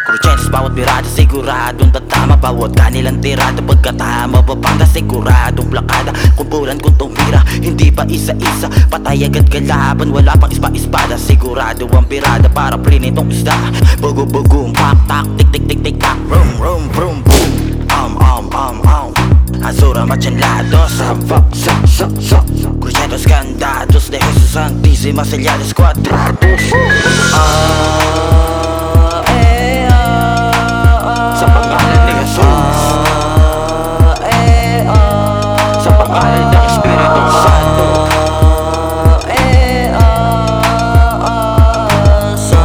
Crucianos bawat birada, siguradong tatama. Bawat kanilang tirada, pagkatama babanda, siguradong plakada. Kumpulan kung tumbira, hindi pa isa-isa. Patay agad kalaban, wala pang ispa-espada. Sigurado ang birada para prinitong isda. Bugo-bugong, pak-tak, tik-tik-tik-tik tak. Vroom, vroom, vroom, boom. Azura machenlados, Crucianos candados de Jesus Santísima, sellados cuadrados. Sa pangalan ni Jesus, sa pangalan ng Espiritu Santo. Sa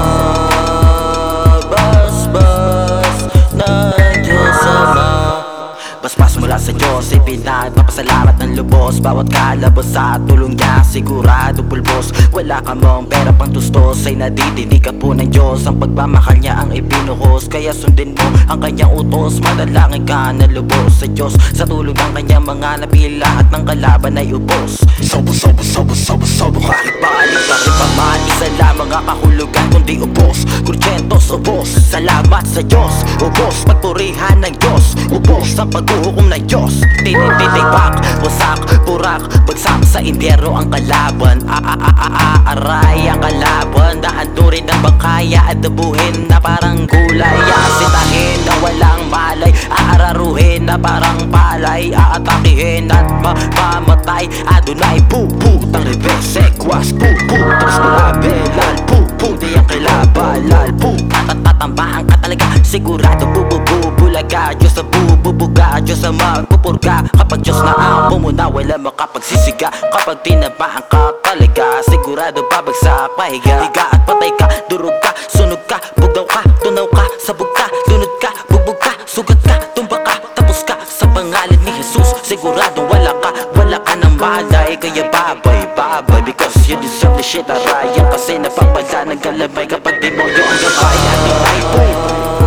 basbas ng Diyos Ama. Basbas mula sa Diyos, ipinagpapasalamat ng lubos. Bawat kalabos sa tulong niya, sigurado pulbos. Wala ka mong pera pang tustos, ay nadidinig ka po ng Diyos. Ang pagmamahal niya ang ibinuhos, kaya sundin mo ang kanyang utos. Madalangin ka na lubos sa Diyos, sa tulong ng kanyang mga nabi. Lahat ng kalaban ay ubos. Sobo, kahit balik ka rin paman, isa lamang ang kahulugan kundi ubos. Crucianos, ubos, salamat sa Diyos. Ubos, pagpurihan ng Diyos. Ubos, ang paghuhukom ng Diyos. Tinititibak, wasak, purak, bagsak sa impyerno ang kalaban. Aray ang kalaban, dahanturin ng bangkaya at dabuhin na parang gulay. Asitahin na walang malay, aararuhin na parang palay. Aatakihin at mamamatay. Adonai, puputang revés, sekwas, tapos malabi, lalpu, di ang kilabalal, tatambahan ka talaga, sigurado bubulaga. Diyos na bububuga, Diyos na magpupurga. Kapag Diyos na ang pumuna, wala makapagsisiga. Kapag tinabahan ka talaga, sigurado babagsak pahiga. Higa at patay ka, durog ka, sunog ka, bugaw ka, tunaw ka, sabog ka, lunod ka, bubog ka, sugat ka, tumba ka, tapos ka. Sa pangalan ni Jesus, sigurado wala ka ng malay. Kaya babay, because you deserve the shit. Arayan kasi napapala ng galabay kapag demonyo ang gabay. Adonai, boom.